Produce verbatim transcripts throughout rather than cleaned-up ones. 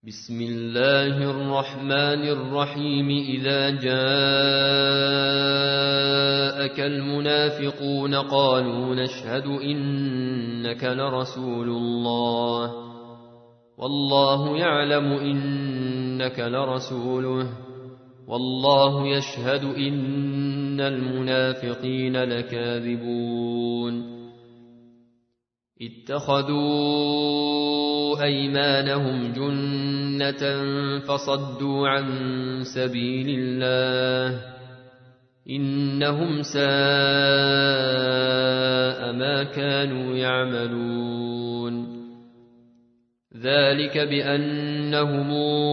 بسم الله الرحمن الرحيم إذا جاءك المنافقون قالوا نشهد إنك لرسول الله والله يعلم إنك لرسوله والله يشهد إن المنافقين لكاذبون اتخذوا أيمانهم جنة فصدوا عن سبيل الله إنهم ساء ما كانوا يعملون ذلك بأنهم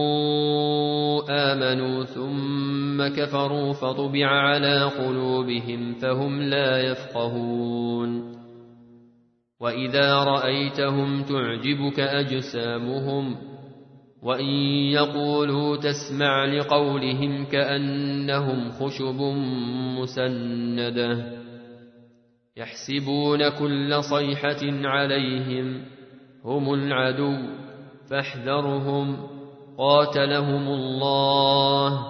آمنوا ثم كفروا فطبع على قلوبهم فهم لا يفقهون وإذا رأيتهم تعجبك أجسامهم وإن يقولوا تسمع لقولهم كأنهم خشب مسندة يحسبون كل صيحة عليهم هم العدو فاحذرهم قاتلهم الله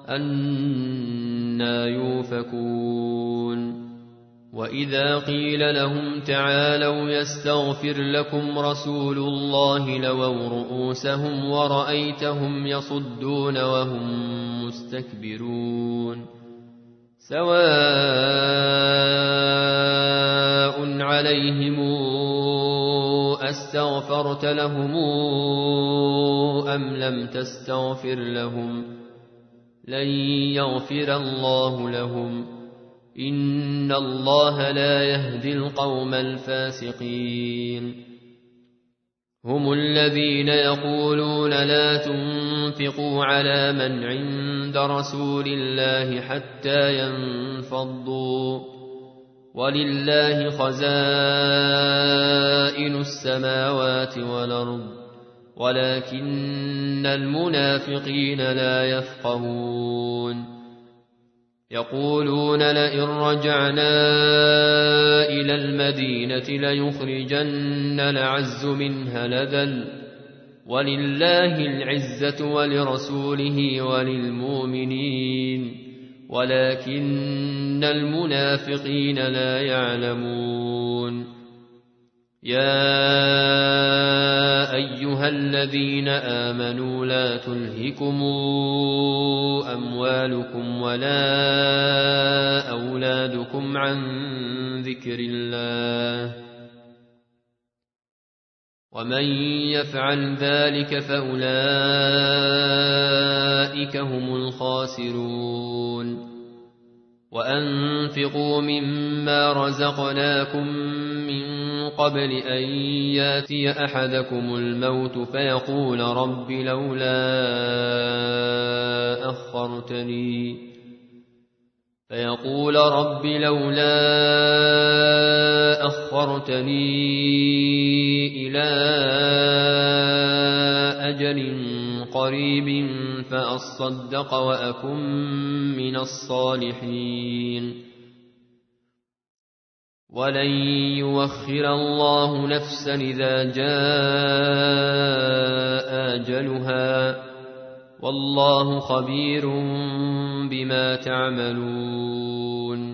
أنى يوفكون وإذا قيل لهم تعالوا يستغفر لكم رسول الله لووا رؤوسهم ورأيتهم يصدون وهم مستكبرون سواء عليهم أستغفرت لهم أم لم تستغفر لهم لن يغفر الله لهم إن الله لا يهدي القوم الفاسقين هم الذين يقولون لا تنفقوا على من عند رسول الله حتى ينفضوا ولله خزائن السماوات والأرض ولكن المنافقين لا يفقهون يقولون لئن رجعنا إلى المدينة ليخرجن الأعز منها الأذل ولله العزة ولرسوله وللمؤمنين ولكن المنافقين لا يعلمون يا أيها الذين آمنوا لا تلهكم أموالكم ولا أولادكم عن ذكر الله ومن يفعل ذلك فأولئك هم الخاسرون وأنفقوا مما رزقناكم من قبل أن ياتي أحدكم الموت فيقول رب لولا أخرتني فيقول رب لولا أخرتني إلى أجل قريب فأصدق وأكن من الصالحين ولن يوخر الله نفسا إذا جاء أجلها والله خبير بما تعملون